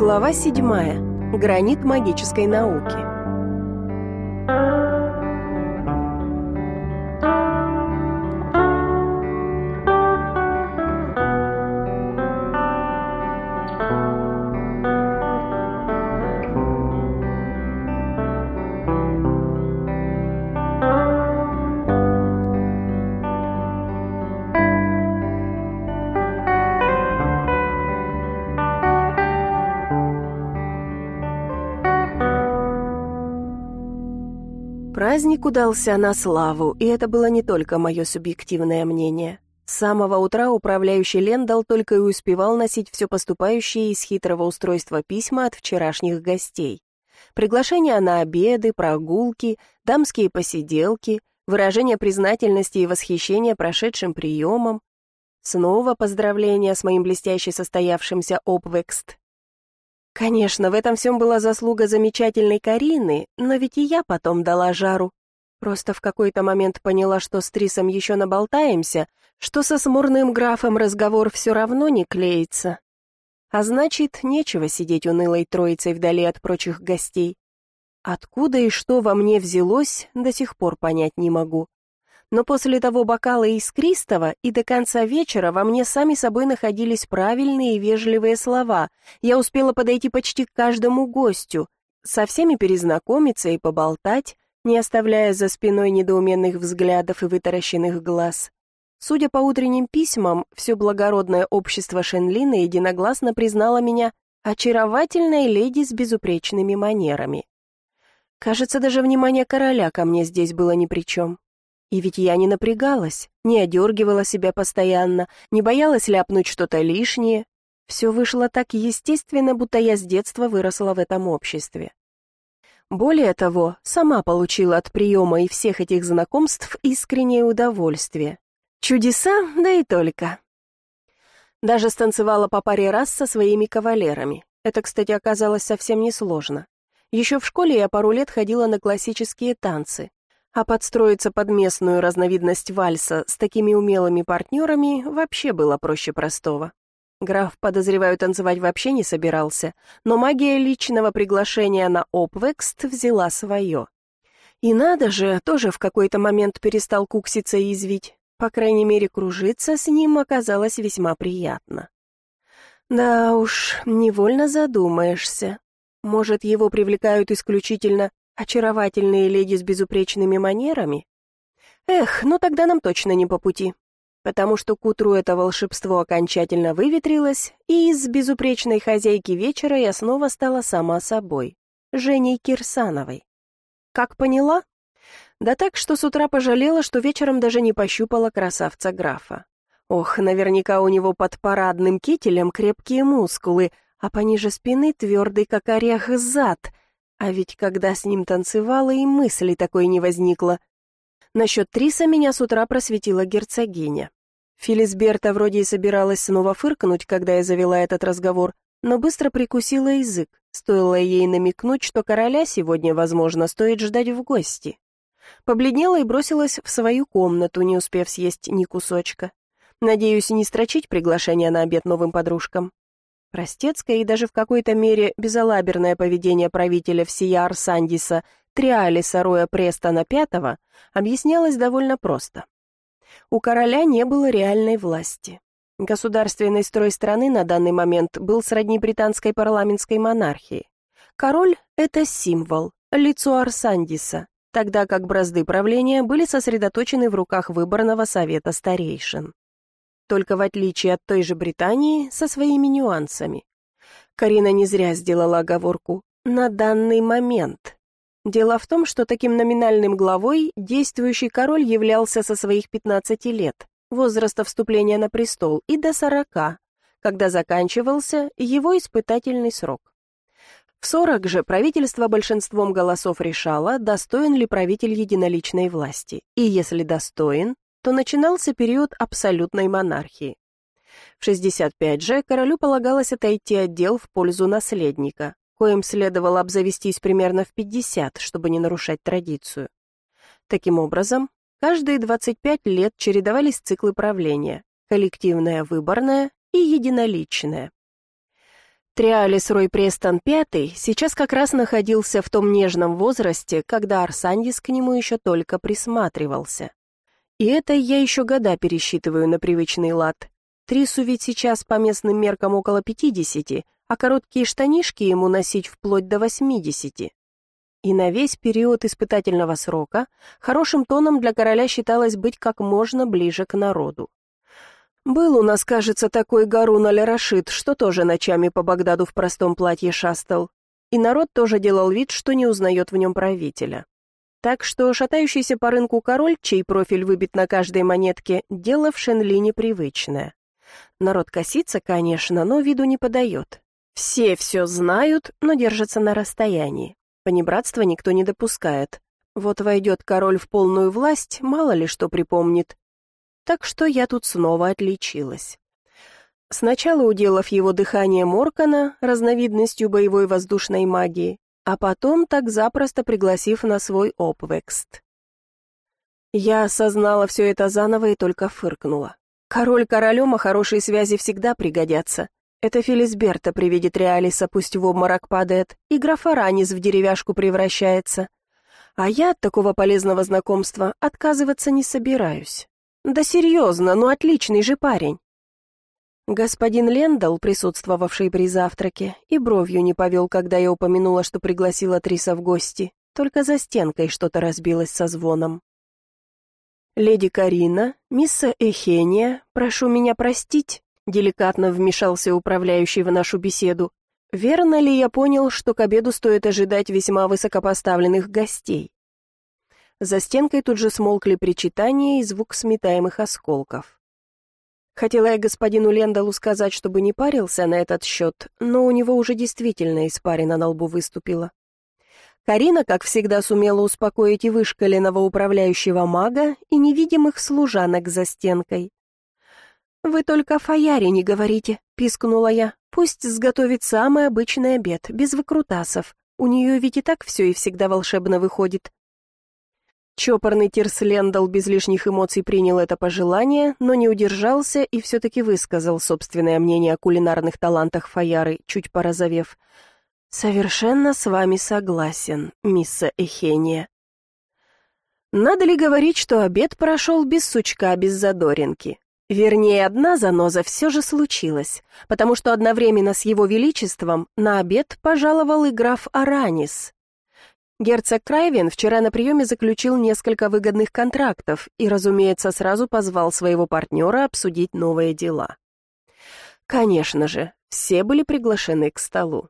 Глава 7. Гранит магической науки. Праздник удался на славу, и это было не только мое субъективное мнение. С самого утра управляющий Лендал только и успевал носить все поступающие из хитрого устройства письма от вчерашних гостей. Приглашения на обеды, прогулки, дамские посиделки, выражение признательности и восхищения прошедшим приемом. Снова поздравления с моим блестяще состоявшимся обвекст. Конечно, в этом всем была заслуга замечательной Карины, но ведь и я потом дала жару. Просто в какой-то момент поняла, что с Трисом еще наболтаемся, что со смурным графом разговор все равно не клеится. А значит, нечего сидеть унылой троицей вдали от прочих гостей. Откуда и что во мне взялось, до сих пор понять не могу. Но после того бокала искристого и до конца вечера во мне сами собой находились правильные и вежливые слова. Я успела подойти почти к каждому гостю, со всеми перезнакомиться и поболтать, не оставляя за спиной недоуменных взглядов и вытаращенных глаз. Судя по утренним письмам, все благородное общество Шенлина единогласно признало меня очаровательной леди с безупречными манерами. Кажется, даже внимание короля ко мне здесь было ни при чем. И ведь я не напрягалась, не одергивала себя постоянно, не боялась ляпнуть что-то лишнее. Все вышло так естественно, будто я с детства выросла в этом обществе. Более того, сама получила от приема и всех этих знакомств искреннее удовольствие. Чудеса, да и только. Даже станцевала по паре раз со своими кавалерами. Это, кстати, оказалось совсем несложно. Еще в школе я пару лет ходила на классические танцы. А подстроиться под местную разновидность вальса с такими умелыми партнерами вообще было проще простого. Граф, подозреваю, танцевать вообще не собирался, но магия личного приглашения на обвекст взяла свое. И надо же, тоже в какой-то момент перестал кукситься и извить. По крайней мере, кружиться с ним оказалось весьма приятно. Да уж, невольно задумаешься. Может, его привлекают исключительно очаровательные леди с безупречными манерами? Эх, ну тогда нам точно не по пути. Потому что к утру это волшебство окончательно выветрилось, и из безупречной хозяйки вечера я снова стала сама собой, Женей Кирсановой. Как поняла? Да так, что с утра пожалела, что вечером даже не пощупала красавца графа. Ох, наверняка у него под парадным кителем крепкие мускулы, а пониже спины твердый, как орех, зад. А ведь когда с ним танцевала, и мысли такой не возникло. Насчет Триса меня с утра просветила герцогиня. Филисберта вроде и собиралась снова фыркнуть, когда я завела этот разговор, но быстро прикусила язык, стоило ей намекнуть, что короля сегодня, возможно, стоит ждать в гости. Побледнела и бросилась в свою комнату, не успев съесть ни кусочка. Надеюсь, не строчить приглашение на обед новым подружкам. Простецкое и даже в какой-то мере безалаберное поведение правителя всея Арсандиса Триалиса Роя Престона V объяснялось довольно просто. У короля не было реальной власти. Государственный строй страны на данный момент был сродни британской парламентской монархии. Король — это символ, лицо Арсандиса, тогда как бразды правления были сосредоточены в руках выборного совета старейшин. Только в отличие от той же Британии, со своими нюансами. Карина не зря сделала оговорку «на данный момент». Дело в том, что таким номинальным главой действующий король являлся со своих 15 лет, возраста вступления на престол, и до 40, когда заканчивался его испытательный срок. В 40 же правительство большинством голосов решало, достоин ли правитель единоличной власти, и если достоин, то начинался период абсолютной монархии. В 65 же королю полагалось отойти от дел в пользу наследника, коим следовало обзавестись примерно в 50, чтобы не нарушать традицию. Таким образом, каждые 25 лет чередовались циклы правления, коллективное выборное и единоличное. Триалис Рой Престон V сейчас как раз находился в том нежном возрасте, когда Арсаньис к нему еще только присматривался. И это я еще года пересчитываю на привычный лад. Трису ведь сейчас по местным меркам около 50, а короткие штанишки ему носить вплоть до 80. И на весь период испытательного срока хорошим тоном для короля считалось быть как можно ближе к народу. Был у нас, кажется, такой Гарун аль-Рашид, что тоже ночами по Багдаду в простом платье шастал. И народ тоже делал вид, что не узнает в нем правителя. Так что шатающийся по рынку король, чей профиль выбит на каждой монетке, дело в Шенли непривычное. Народ косится, конечно, но виду не подает. Все знают, но держатся на расстоянии. Понебратства никто не допускает. Вот войдет король в полную власть, мало ли что припомнит. Так что я тут снова отличилась. Сначала уделав его дыхание Моркана, разновидностью боевой воздушной магии, а потом так запросто пригласив на свой обвекст. Я осознала все это заново и только фыркнула. Король королем, а хорошие связи всегда пригодятся. Это Фелисберта при виде Триалиса пусть в обморок падает, и граф Аранис в деревяшку превращается. А я от такого полезного знакомства отказываться не собираюсь. Да серьезно, ну отличный же парень. Господин Лендал, присутствовавший при завтраке, и бровью не повел, когда я упомянула, что пригласила Триса в гости, только за стенкой что-то разбилось со звоном. «Леди Карина, мисса Эхения, прошу меня простить», деликатно вмешался управляющий в нашу беседу. «Верно ли я понял, что к обеду стоит ожидать весьма высокопоставленных гостей?» За стенкой тут же смолкли причитания и звук сметаемых осколков. Хотела я господину Лендалу сказать, чтобы не парился на этот счет, но у него уже действительно испарина на лбу выступила. Карина, как всегда, сумела успокоить и вышкаленного управляющего мага, и невидимых служанок за стенкой. «Вы только о Фаяре не говорите», — пискнула я. «Пусть сготовит самый обычный обед, без выкрутасов. У нее ведь и так все и всегда волшебно выходит». Чопорный Тирс Лендал без лишних эмоций принял это пожелание, но не удержался и все-таки высказал собственное мнение о кулинарных талантах Фаяры, чуть порозовев. «Совершенно с вами согласен, мисса Эхения». Надо ли говорить, что обед прошел без сучка, без задоринки? Вернее, одна заноза все же случилась, потому что одновременно с его величеством на обед пожаловал и граф Аранис. Герцог Крайвен вчера на приеме заключил несколько выгодных контрактов и, разумеется, сразу позвал своего партнера обсудить новые дела. Конечно же, все были приглашены к столу.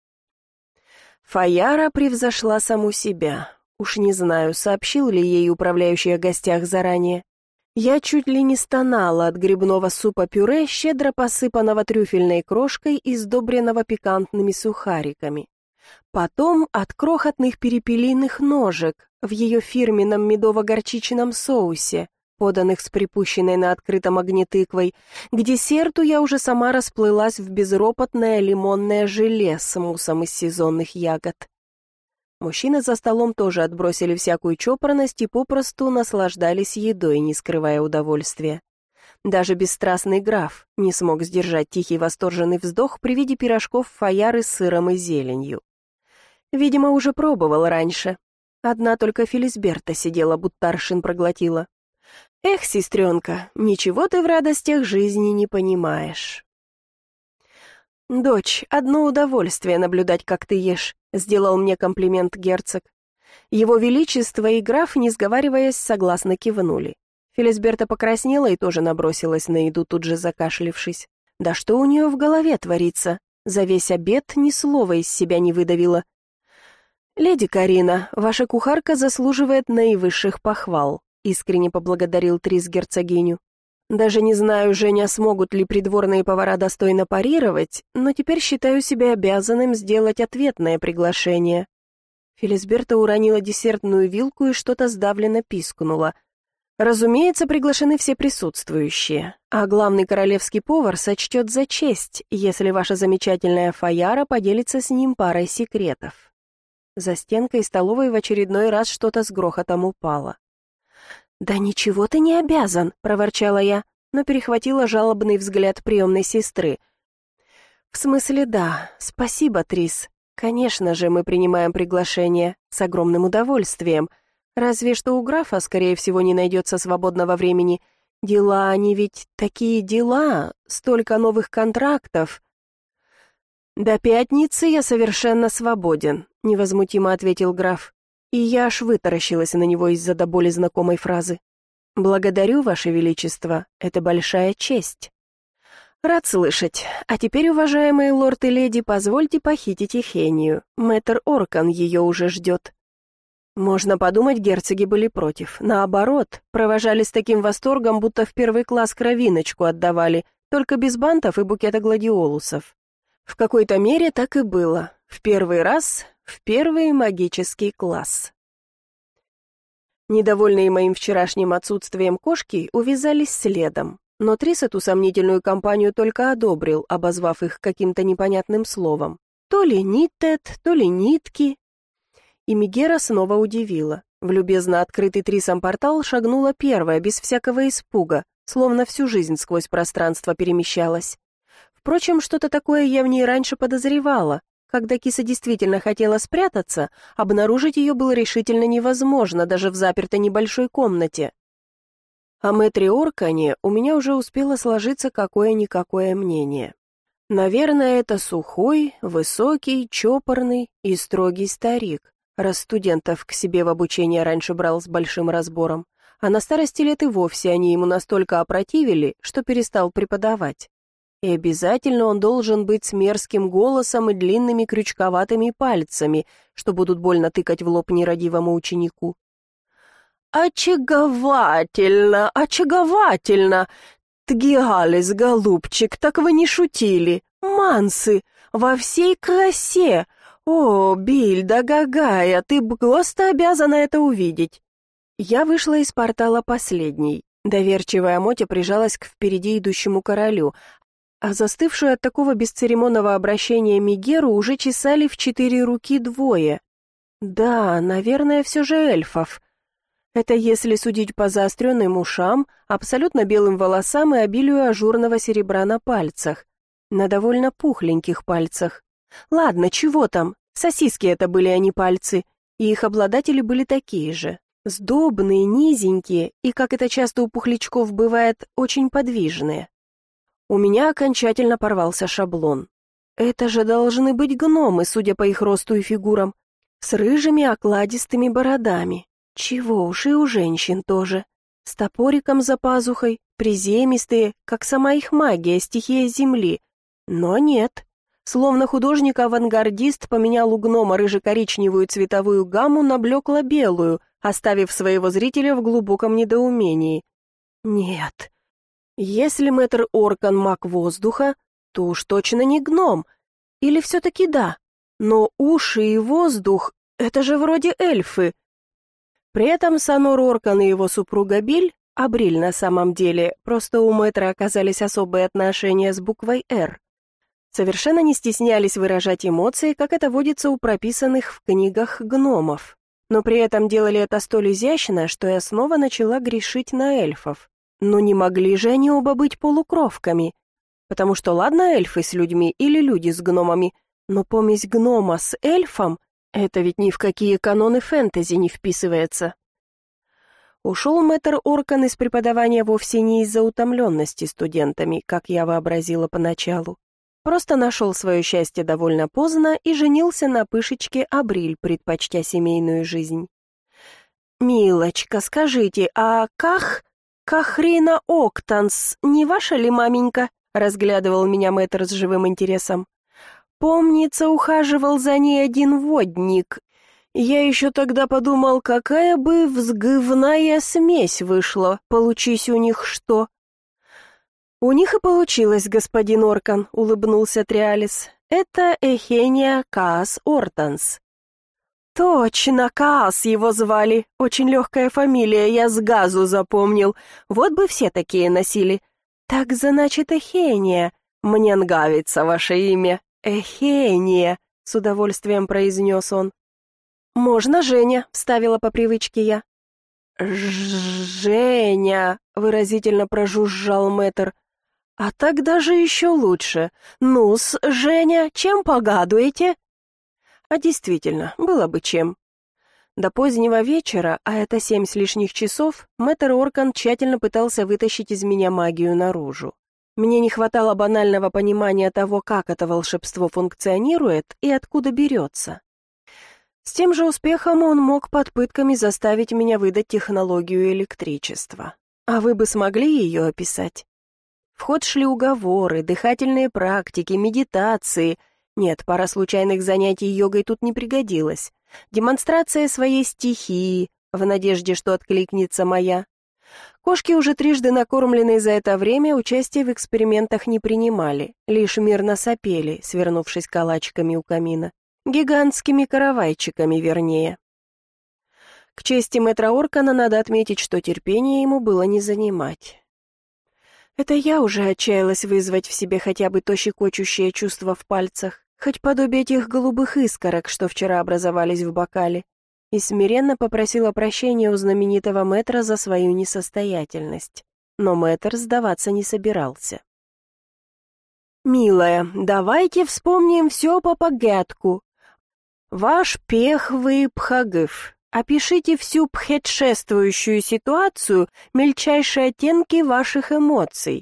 Фаяра превзошла саму себя. Уж не знаю, сообщил ли ей управляющий о гостях заранее. Я чуть ли не стонала от грибного супа-пюре, щедро посыпанного трюфельной крошкой и сдобренного пикантными сухариками. Потом от крохотных перепелиных ножек в ее фирменном медово-горчичном соусе, поданных с припущенной на открытом огне тыквой. К десерту я уже сама расплылась в безропотное лимонное желе с муссом из сезонных ягод. Мужчины за столом тоже отбросили всякую чопорность и попросту наслаждались едой, не скрывая удовольствия. Даже бесстрастный граф не смог сдержать тихий восторженный вздох при виде пирожков Фаяры с сыром и зеленью. Видимо, уже пробовал раньше. Одна только Фелисберта сидела, будто аршин проглотила. «Эх, сестренка, ничего ты в радостях жизни не понимаешь». «Дочь, одно удовольствие наблюдать, как ты ешь», — сделал мне комплимент герцог. Его Величество и граф, не сговариваясь, согласно кивнули. Фелисберта покраснела и тоже набросилась на еду, тут же закашлившись. Да что у нее в голове творится? За весь обед ни слова из себя не выдавила. «Леди Карина, ваша кухарка заслуживает наивысших похвал», — искренне поблагодарил Трис герцогиню. «Даже не знаю, Женя, смогут ли придворные повара достойно парировать, но теперь считаю себя обязанным сделать ответное приглашение». Фелисберта уронила десертную вилку и что-то сдавленно пискнула. «Разумеется, приглашены все присутствующие, а главный королевский повар сочтет за честь, если ваша замечательная Фаяра поделится с ним парой секретов». За стенкой столовой в очередной раз что-то с грохотом упало. «Да ничего ты не обязан», — проворчала я, но перехватила жалобный взгляд приемной сестры. «В смысле, да. Спасибо, Трис. Конечно же, мы принимаем приглашение. С огромным удовольствием. Разве что у графа, скорее всего, не найдется свободного времени. Дела, они ведь такие дела, столько новых контрактов». «До пятницы я совершенно свободен», — невозмутимо ответил граф. И я аж вытаращилась на него из-за до боли знакомой фразы. «Благодарю, Ваше Величество, это большая честь». «Рад слышать. А теперь, уважаемые лорд и леди, позвольте похитить Эхению. Мэтр Оркан ее уже ждет». Можно подумать, герцоги были против. Наоборот, провожали с таким восторгом, будто в первый класс кровиночку отдавали, только без бантов и букета гладиолусов. В какой-то мере так и было. В первый раз, в первый магический класс. Недовольные моим вчерашним отсутствием кошки увязались следом. Но Трис эту сомнительную компанию только одобрил, обозвав их каким-то непонятным словом. То ли ниттет, то ли нитки. И Мегера снова удивила. В любезно открытый Трисом портал шагнула первая, без всякого испуга, словно всю жизнь сквозь пространство перемещалась. Впрочем, что-то такое я в ней раньше подозревала. Когда киса действительно хотела спрятаться, обнаружить ее было решительно невозможно, даже в запертой небольшой комнате. О мэтре Оркане у меня уже успело сложиться какое-никакое мнение. Наверное, это сухой, высокий, чопорный и строгий старик, раз студентов к себе в обучение раньше брал с большим разбором, а на старости лет и вовсе они ему настолько опротивили, что перестал преподавать. И обязательно он должен быть с мерзким голосом и длинными крючковатыми пальцами, что будут больно тыкать в лоб нерадивому ученику. «Очаговательно, очаговательно! Тгиалис, голубчик, так вы не шутили! Мансы! Во всей красе! О, Бильда Гагая, ты просто обязана это увидеть!» Я вышла из портала последней. Доверчивая Мотя прижалась к впереди идущему королю, а застывшую от такого бесцеремонного обращения Мегеру уже чесали в 4 руки двое. Да, наверное, все же эльфов. Это если судить по заостренным ушам, абсолютно белым волосам и обилию ажурного серебра на пальцах. На довольно пухленьких пальцах. Ладно, чего там? Сосиски это были, а не пальцы. И их обладатели были такие же. Сдобные, низенькие и, как это часто у пухлячков бывает, очень подвижные. У меня окончательно порвался шаблон. Это же должны быть гномы, судя по их росту и фигурам, с рыжими окладистыми бородами. Чего уж, и у женщин тоже. С топориком за пазухой, приземистые, как сама их магия, стихия земли. Но нет. Словно художник-авангардист поменял у гнома рыже-коричневую цветовую гамму на блекло-белую, оставив своего зрителя в глубоком недоумении. Нет. Если мэтр Оркан маг воздуха, то уж точно не гном. Или все-таки да. Но уши и воздух — это же вроде эльфы. При этом Санор Оркан и его супруга Биль, Абриль на самом деле, просто у мэтра оказались особые отношения с буквой «Р», совершенно не стеснялись выражать эмоции, как это водится у прописанных в книгах гномов. Но при этом делали это столь изящно, что я снова начала грешить на эльфов. Но не могли же они оба быть полукровками. Потому что ладно эльфы с людьми или люди с гномами, но помесь гнома с эльфом — это ведь ни в какие каноны фэнтези не вписывается. Ушел мэтр Оркан из преподавания вовсе не из-за утомленности студентами, как я вообразила поначалу. Просто нашел свое счастье довольно поздно и женился на пышечке Абриль, предпочтя семейную жизнь. «Милочка, скажите, а Кахрина Октанс не ваша ли маменька?» — разглядывал меня мэтр с живым интересом. «Помнится, ухаживал за ней один водник. Я еще тогда подумал, какая бы взгывная смесь вышла, получись у них что». «У них и получилось, господин Оркан», — улыбнулся Триалис. «Это Эхения Каас Ортанс». «Точно, Каас его звали. Очень легкая фамилия, я с газу запомнил. Вот бы все такие носили. Так, значит, Эхения. Мне нравится ваше имя. Эхения», — с удовольствием произнес он. «Можно Женя», — вставила по привычке я. «Женя», — выразительно прожужжал мэтр. А так даже еще лучше. Ну-с, Женя, чем погадуете? А действительно, было бы чем. До позднего вечера, а это 7 с лишних часов, мэтр Оркан тщательно пытался вытащить из меня магию наружу. Мне не хватало банального понимания того, как это волшебство функционирует и откуда берется. С тем же успехом он мог под пытками заставить меня выдать технологию электричества. А вы бы смогли ее описать? В ход шли уговоры, дыхательные практики, медитации. Нет, пара случайных занятий йогой тут не пригодилась. Демонстрация своей стихии, в надежде, что откликнется моя. Кошки, уже трижды накормленные за это время, участия в экспериментах не принимали, лишь мирно сопели, свернувшись калачиками у камина. Гигантскими каравайчиками, вернее. К чести мэтра Оркана надо отметить, что терпение ему было не занимать. Это я уже отчаялась вызвать в себе хотя бы то щекочущее чувство в пальцах, хоть подобие тех голубых искорок, что вчера образовались в бокале, и смиренно попросила прощения у знаменитого мэтра за свою несостоятельность. Но мэтр сдаваться не собирался. «Милая, давайте вспомним все по порядку. Ваш пехвый пхагыв. Опишите всю предшествующую ситуацию, мельчайшие оттенки ваших эмоций».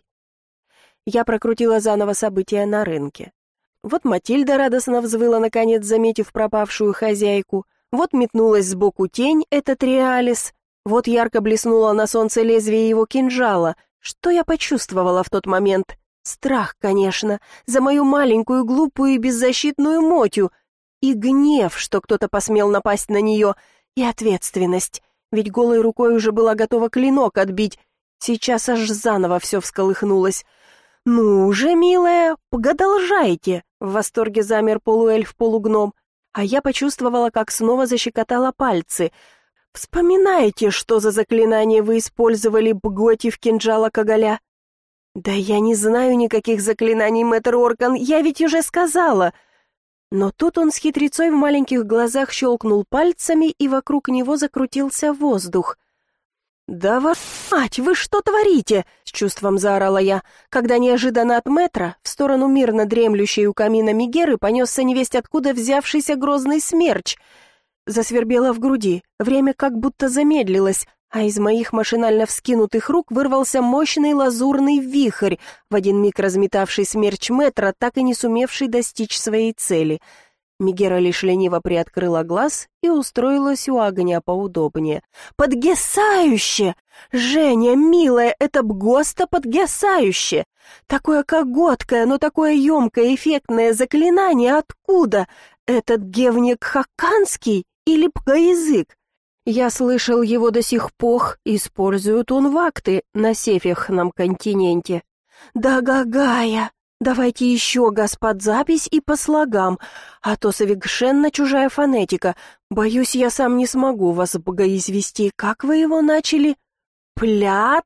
Я прокрутила заново события на рынке. Вот Матильда радостно взвыла, наконец, заметив пропавшую хозяйку. Вот метнулась сбоку тень, этот Реалис. Вот ярко блеснуло на солнце лезвие его кинжала. Что я почувствовала в тот момент? Страх, конечно, за мою маленькую, глупую и беззащитную Мотю. И гнев, что кто-то посмел напасть на нее. И ответственность, ведь голой рукой уже была готова клинок отбить. Сейчас аж заново все всколыхнулось. «Ну же, милая, продолжайте!» В восторге замер полуэльф-полугном, а я почувствовала, как снова защекотала пальцы. «Вспоминайте, что за заклинание вы использовали, против кинжала Кагаля?» «Да я не знаю никаких заклинаний, мэтр Оркан, я ведь уже сказала!» Но тут он с хитрецой в маленьких глазах щелкнул пальцами, и вокруг него закрутился воздух. «Да ваша мать, вы что творите?» — с чувством заорала я, когда неожиданно от мэтра в сторону мирно дремлющей у камина Мегеры понесся невесть откуда взявшийся грозный смерч. Засвербело в груди, время как будто замедлилось, а из моих машинально вскинутых рук вырвался мощный лазурный вихрь, в один миг разметавший смерч мэтра, так и не сумевший достичь своей цели. Мегера лишь лениво приоткрыла глаз и устроилась у огня поудобнее. «Подгесающе! Женя, милая, это бгоста подгесающе! Такое коготкое, но такое емкое, эффектное заклинание откуда? Этот гевник хаканский или пгаязык? Я слышал, его до сих пор используют унвакты на северном континенте. Да гагая! Давайте еще, господ, запись и по слогам, а то совершенно чужая фонетика. Боюсь, я сам не смогу вас богоизвести. Как вы его начали? Плят?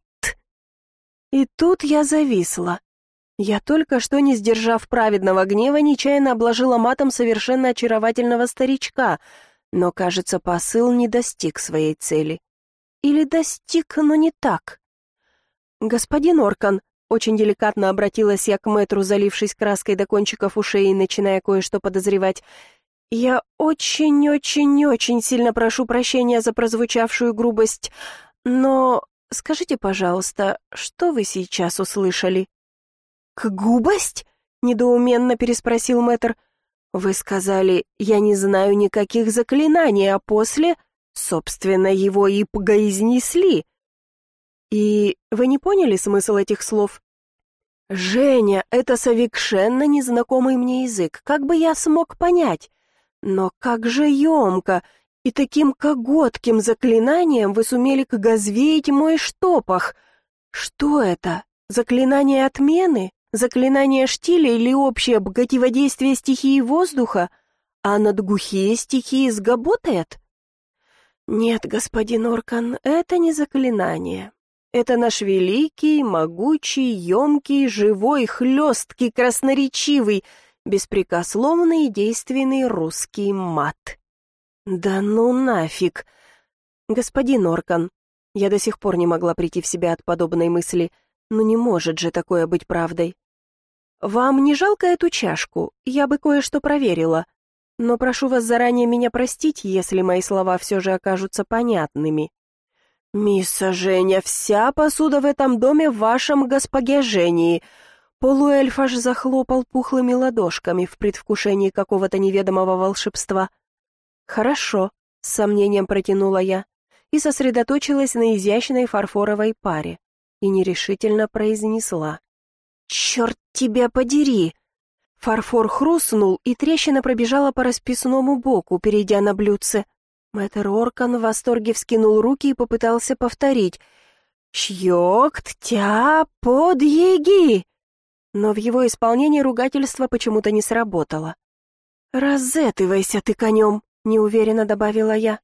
И тут я зависла. Я только что, не сдержав праведного гнева, нечаянно обложила матом совершенно очаровательного старичка, но, кажется, посыл не достиг своей цели. Или достиг, но не так. «Господин Оркан», очень деликатно обратилась я к мэтру, залившись краской до кончиков ушей и начиная кое-что подозревать. «Я очень-очень-очень сильно прошу прощения за прозвучавшую грубость, но скажите, пожалуйста, что вы сейчас услышали?» «Грубость?» — недоуменно переспросил мэтр. «Вы сказали, я не знаю никаких заклинаний, а после, собственно, его и произнесли. И вы не поняли смысл этих слов?» «Женя, это совершенно незнакомый мне язык, как бы я смог понять? Но как же емко, и таким коготким заклинанием вы сумели кагазвеять мой штопах. Что это? Заклинание отмены? Заклинание штиля или общее противодействие стихии воздуха? А над глухие стихии сгаботает?» «Нет, господин Оркан, это не заклинание. Это наш великий, могучий, емкий, живой, хлесткий, красноречивый, беспрекословный и действенный русский мат». «Да ну нафиг!» «Господин Оркан», я до сих пор не могла прийти в себя от подобной мысли, Ну не может же такое быть правдой. «Вам не жалко эту чашку? Я бы кое-что проверила. Но прошу вас заранее меня простить, если мои слова все же окажутся понятными». «Мисса Женя, вся посуда в этом доме в вашем госпогежении». Полуэльф аж захлопал пухлыми ладошками в предвкушении какого-то неведомого волшебства. «Хорошо», — с сомнением протянула я и сосредоточилась на изящной фарфоровой паре и нерешительно произнесла: «Черт тебя подери!» Фарфор хрустнул, и трещина пробежала по расписному боку, перейдя на блюдце. Мэтр Оркан в восторге вскинул руки и попытался повторить: «Щёкт тя подъеги!» Но в его исполнении ругательство почему-то не сработало. «Разэтывайся ты конем!» — неуверенно добавила я.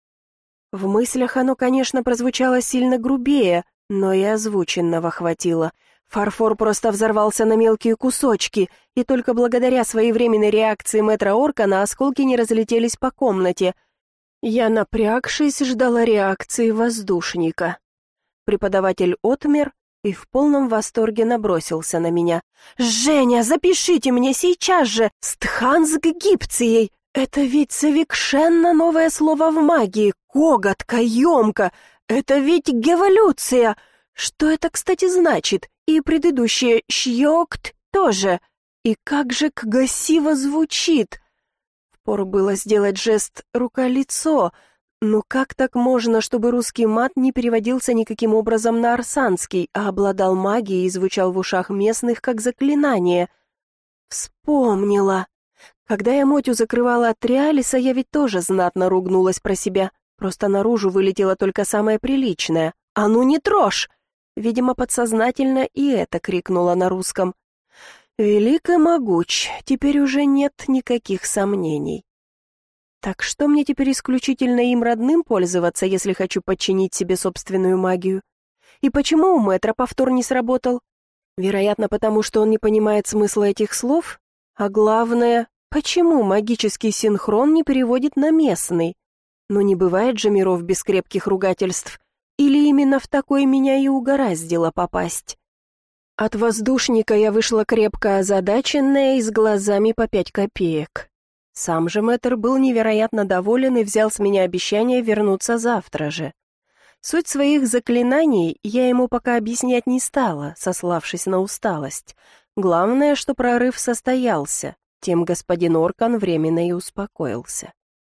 В мыслях оно, конечно, прозвучало сильно грубее, но и озвученного хватило. Фарфор просто взорвался на мелкие кусочки, и только благодаря своевременной реакции мэтра Оркана осколки не разлетелись по комнате. Я, напрягшись, ждала реакции воздушника. Преподаватель отмер и в полном восторге набросился на меня. «Женя, запишите мне сейчас же! Стханск-гипцией! Это ведь совершенно новое слово в магии! Когот, каемка! Это ведь геволюция! Что это, кстати, значит? И предыдущее «щёкт» тоже. И как же красиво звучит! Впору было сделать жест «рука-лицо». Ну как так можно, чтобы русский мат не переводился никаким образом на арсанский, а обладал магией и звучал в ушах местных как заклинание? Вспомнила. Когда я Мотю закрывала от Триалиса, я ведь тоже знатно ругнулась про себя. Просто наружу вылетело только самое приличное. «А ну не трожь!» Видимо, подсознательно и это крикнула на русском. «Велик и могуч, теперь уже нет никаких сомнений». Так что мне теперь исключительно им родным пользоваться, если хочу подчинить себе собственную магию? И почему у мэтра повтор не сработал? Вероятно, потому что он не понимает смысла этих слов? А главное, почему магический синхрон не переводит на местный? Но не бывает же миров без крепких ругательств. Или именно в такой меня и угораздило попасть? От воздушника я вышла крепко озадаченная и с глазами по 5 копеек. Сам же мэтр был невероятно доволен и взял с меня обещание вернуться завтра же. Суть своих заклинаний я ему пока объяснять не стала, сославшись на усталость. Главное, что прорыв состоялся, тем господин Оркан временно и успокоился.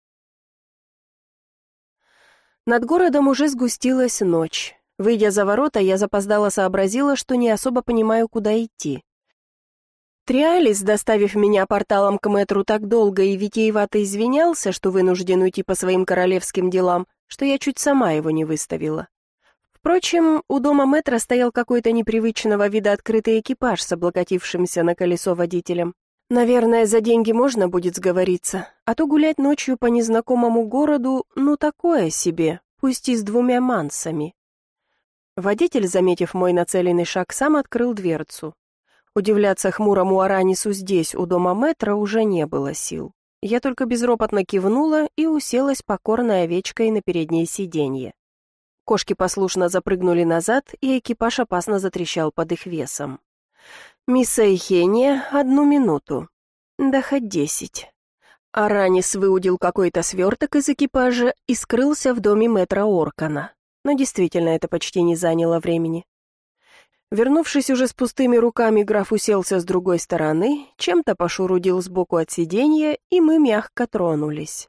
Над городом уже сгустилась ночь. Выйдя за ворота, я запоздало сообразила, что не особо понимаю, куда идти. Триалис, доставив меня порталом к мэтру, так долго и витиевато извинялся, что вынужден уйти по своим королевским делам, что я чуть сама его не выставила. Впрочем, у дома мэтра стоял какой-то непривычного вида открытый экипаж с облокотившимся на колесо водителем. Наверное, за деньги можно будет сговориться, а то гулять ночью по незнакомому городу, ну такое себе, пусть и с 2 мансами. Водитель, заметив мой нацеленный шаг, сам открыл дверцу. Удивляться хмурому Аранису здесь, у дома мэтра, уже не было сил. Я только безропотно кивнула и уселась покорной овечкой на переднее сиденье. Кошки послушно запрыгнули назад, и экипаж опасно затрещал под их весом. «Мисс Эйхения, 1 минуту. Да хоть 10». Аранис выудил какой-то сверток из экипажа и скрылся в доме мэтра Оркана. Но действительно, это почти не заняло времени. Вернувшись уже с пустыми руками, граф уселся с другой стороны, чем-то пошурудил сбоку от сиденья, и мы мягко тронулись.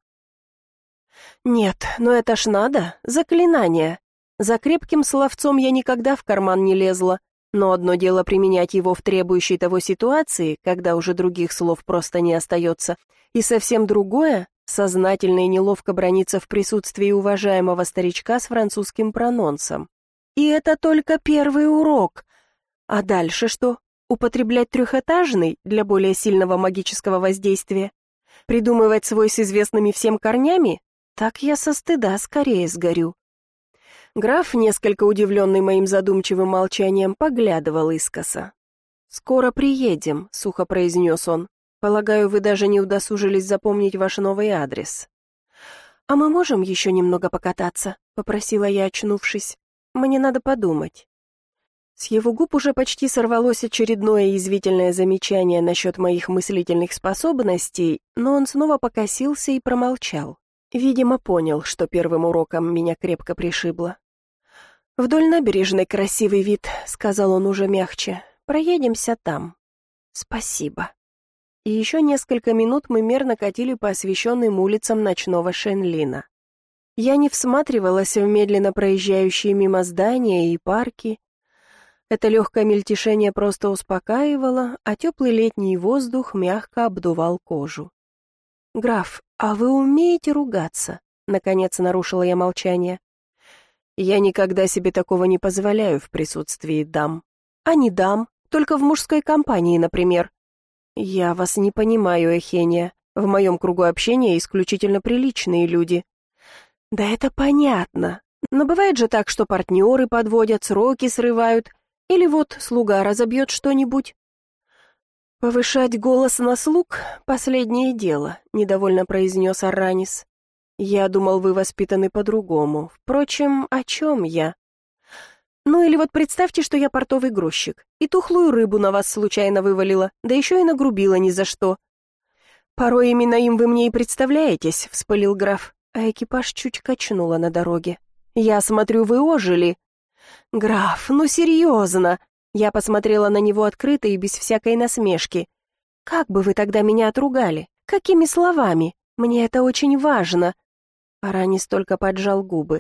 «Нет, но это ж надо, заклинание. За крепким словцом я никогда в карман не лезла, но одно дело применять его в требующей того ситуации, когда уже других слов просто не остается, и совсем другое — сознательно и неловко браниться в присутствии уважаемого старичка с французским прононсом. И это только первый урок. А дальше что? Употреблять 3-этажный для более сильного магического воздействия? Придумывать свой с известными всем корнями? Так я со стыда скорее сгорю. Граф, несколько удивленный моим задумчивым молчанием, поглядывал искоса. «Скоро приедем», — сухо произнес он. «Полагаю, вы даже не удосужились запомнить ваш новый адрес». «А мы можем еще немного покататься?» — попросила я, очнувшись. «Мне надо подумать». С его губ уже почти сорвалось очередное язвительное замечание насчет моих мыслительных способностей, но он снова покосился и промолчал. Видимо, понял, что первым уроком меня крепко пришибло. «Вдоль набережной красивый вид», — сказал он уже мягче. «Проедемся там». «Спасибо». И еще несколько минут мы мерно катили по освещенным улицам ночного Шенлина. Я не всматривалась в медленно проезжающие мимо здания и парки. Это легкое мельтешение просто успокаивало, а теплый летний воздух мягко обдувал кожу. «Граф, а вы умеете ругаться?» — наконец нарушила я молчание. «Я никогда себе такого не позволяю в присутствии дам. А не дам, только в мужской компании, например». «Я вас не понимаю, Эхения. В моем кругу общения исключительно приличные люди». «Да это понятно. Но бывает же так, что партнеры подводят, сроки срывают, или вот слуга разобьет что-нибудь». «Повышать голос на слуг — последнее дело», — недовольно произнес Арранис. «Я думал, вы воспитаны по-другому. Впрочем, о чем я?» «Ну или вот представьте, что я портовый грузчик, и тухлую рыбу на вас случайно вывалила, да еще и нагрубила ни за что». «Порой именно им вы мне и представляетесь», — вспылил граф, а экипаж чуть качнуло на дороге. «Я смотрю, вы ожили». «Граф, ну серьезно!» Я посмотрела на него открыто и без всякой насмешки. «Как бы вы тогда меня отругали? Какими словами? Мне это очень важно». Аранис только поджал губы.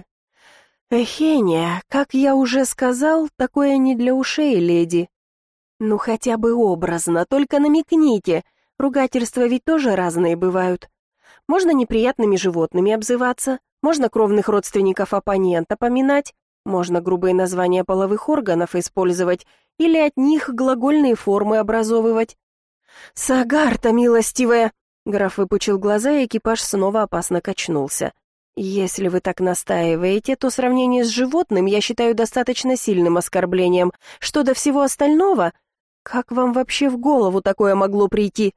«Эхения, как я уже сказал, такое не для ушей, леди». «Ну хотя бы образно, только намекните. Ругательства ведь тоже разные бывают. Можно неприятными животными обзываться, можно кровных родственников оппонента поминать, можно грубые названия половых органов использовать или от них глагольные формы образовывать». «Сагарта, милостивая!» Граф выпучил глаза, и экипаж снова опасно качнулся. «Если вы так настаиваете, то сравнение с животным я считаю достаточно сильным оскорблением. Что до всего остального? Как вам вообще в голову такое могло прийти?»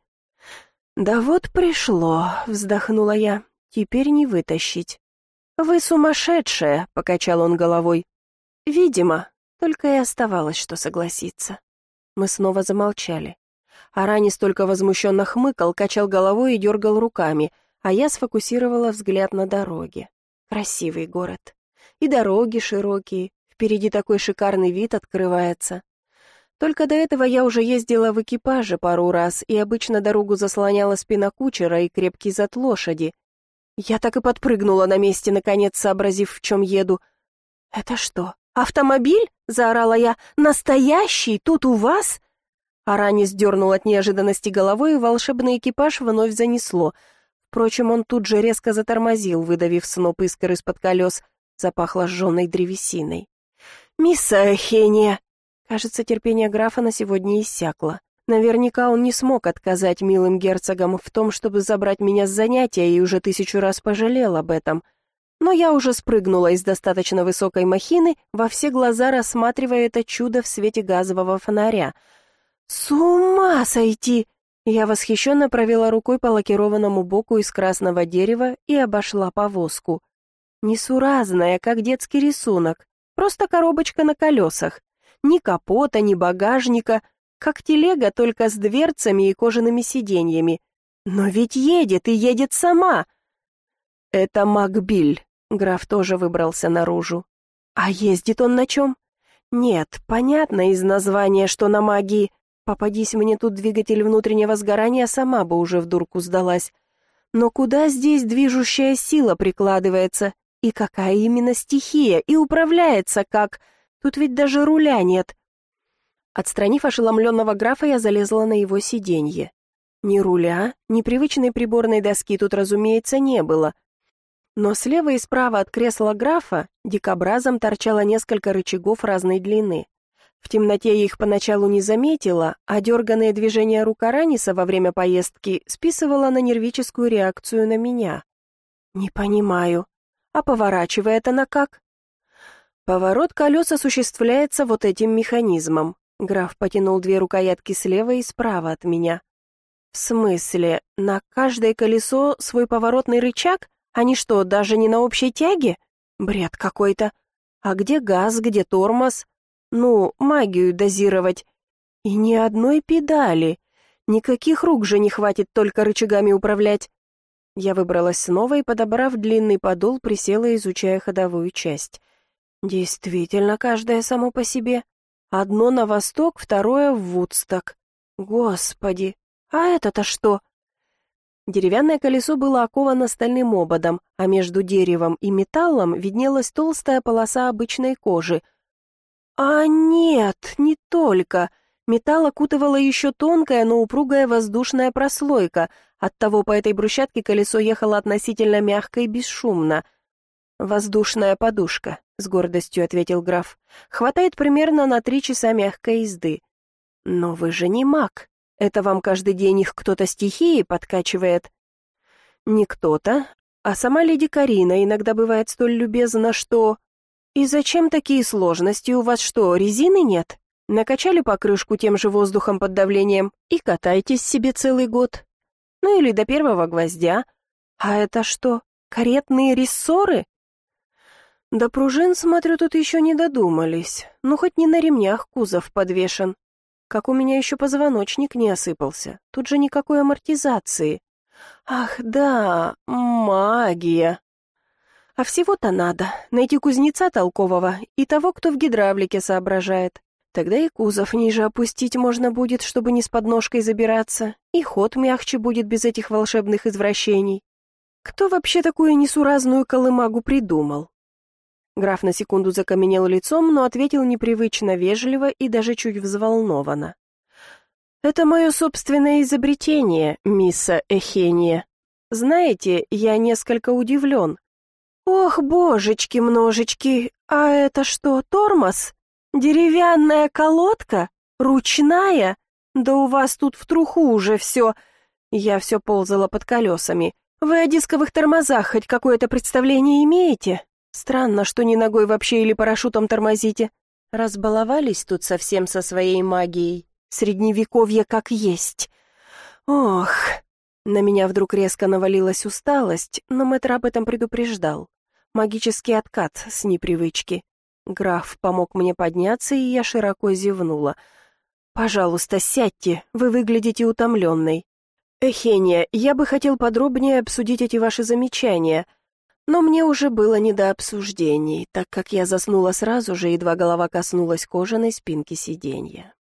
«Да вот пришло», — вздохнула я. «Теперь не вытащить». «Вы сумасшедшая», — покачал он головой. «Видимо, только и оставалось, что согласиться». Мы снова замолчали. Аранис только возмущенно хмыкал, качал головой и дергал руками, а я сфокусировала взгляд на дороге. Красивый город. И дороги широкие, впереди такой шикарный вид открывается. Только до этого я уже ездила в экипаже пару раз, и обычно дорогу заслоняла спина кучера и крепкий зад лошади. Я так и подпрыгнула на месте, наконец сообразив, в чем еду. «Это что, автомобиль?» — заорала я. «Настоящий? Тут у вас?» Аранис дернул от неожиданности головой, и волшебный экипаж вновь занесло. Впрочем, он тут же резко затормозил, выдавив сноп искр из-под колес. Запахло сжженной древесиной. «Мисс Эхения!» Кажется, терпение графа на сегодня иссякло. Наверняка он не смог отказать милым герцогам в том, чтобы забрать меня с занятия, и уже 1000 раз пожалел об этом. Но я уже спрыгнула из достаточно высокой махины, во все глаза рассматривая это чудо в свете газового фонаря. «С ума сойти!» Я восхищенно провела рукой по лакированному боку из красного дерева и обошла повозку. Несуразная, как детский рисунок, просто коробочка на колесах. Ни капота, ни багажника, как телега, только с дверцами и кожаными сиденьями. Но ведь едет и едет сама. Это Макбиль. Граф тоже выбрался наружу. А ездит он на чем? Нет, понятно из названия, что на магии. Попадись мне тут двигатель внутреннего сгорания, сама бы уже в дурку сдалась. Но куда здесь движущая сила прикладывается? И какая именно стихия? И управляется как? Тут ведь даже руля нет. Отстранив ошеломленного графа, я залезла на его сиденье. Ни руля, ни привычной приборной доски тут, разумеется, не было. Но слева и справа от кресла графа дикобразом торчало несколько рычагов разной длины. В темноте я их поначалу не заметила, а дерганные движения рук Араниса во время поездки списывала на нервическую реакцию на меня. «Не понимаю. А поворачивает она как?» «Поворот колес осуществляется вот этим механизмом». Граф потянул 2 рукоятки слева и справа от меня. «В смысле, на каждое колесо свой поворотный рычаг? Они что, даже не на общей тяге? Бред какой-то. А где газ, где тормоз?» Ну, магию дозировать. И ни одной педали. Никаких рук же не хватит только рычагами управлять. Я выбралась снова и, подобрав длинный подол, присела, изучая ходовую часть. Действительно, каждое само по себе. Одно на восток, второе в Вудсток. Господи, а это-то что? Деревянное колесо было оковано стальным ободом, а между деревом и металлом виднелась толстая полоса обычной кожи. А нет, не только. Металл окутывала еще тонкая, но упругая воздушная прослойка, оттого по этой брусчатке колесо ехало относительно мягко и бесшумно. «Воздушная подушка», — с гордостью ответил граф. «Хватает примерно на 3 часа мягкой езды». «Но вы же не маг. Это вам каждый день их кто-то стихией подкачивает?» «Не кто-то, а сама леди Карина иногда бывает столь любезна, что...» «И зачем такие сложности? У вас что, резины нет? Накачали покрышку тем же воздухом под давлением и катайтесь себе целый год. Ну или до первого гвоздя. А это что, каретные рессоры?» «До пружин, смотрю, тут еще не додумались. Ну, хоть не на ремнях кузов подвешен. Как у меня еще позвоночник не осыпался. Тут же никакой амортизации. Ах, да, магия. А всего-то надо найти кузнеца толкового и того, кто в гидравлике соображает. Тогда и кузов ниже опустить можно будет, чтобы не с подножкой забираться, и ход мягче будет без этих волшебных извращений. Кто вообще такую несуразную колымагу придумал?» Граф на секунду закаменел лицом, но ответил непривычно вежливо и даже чуть взволнованно. «Это мое собственное изобретение, мисса Эхения. Знаете, я несколько удивлен. Ох, божечки-множечки, а это что, тормоз? Деревянная колодка? Ручная? Да у вас тут в труху уже все. Я все ползала под колесами. Вы о дисковых тормозах хоть какое-то представление имеете? Странно, что не ногой вообще или парашютом тормозите. Разбаловались тут совсем со своей магией. Средневековье как есть. Ох, на меня вдруг резко навалилась усталость, но мэтр об этом предупреждал. Магический откат с непривычки. Граф помог мне подняться, и я широко зевнула. «Пожалуйста, сядьте, вы выглядите утомленной. Эхения, я бы хотел подробнее обсудить эти ваши замечания». Но мне уже было не до обсуждений, так как я заснула сразу же, едва голова коснулась кожаной спинки сиденья.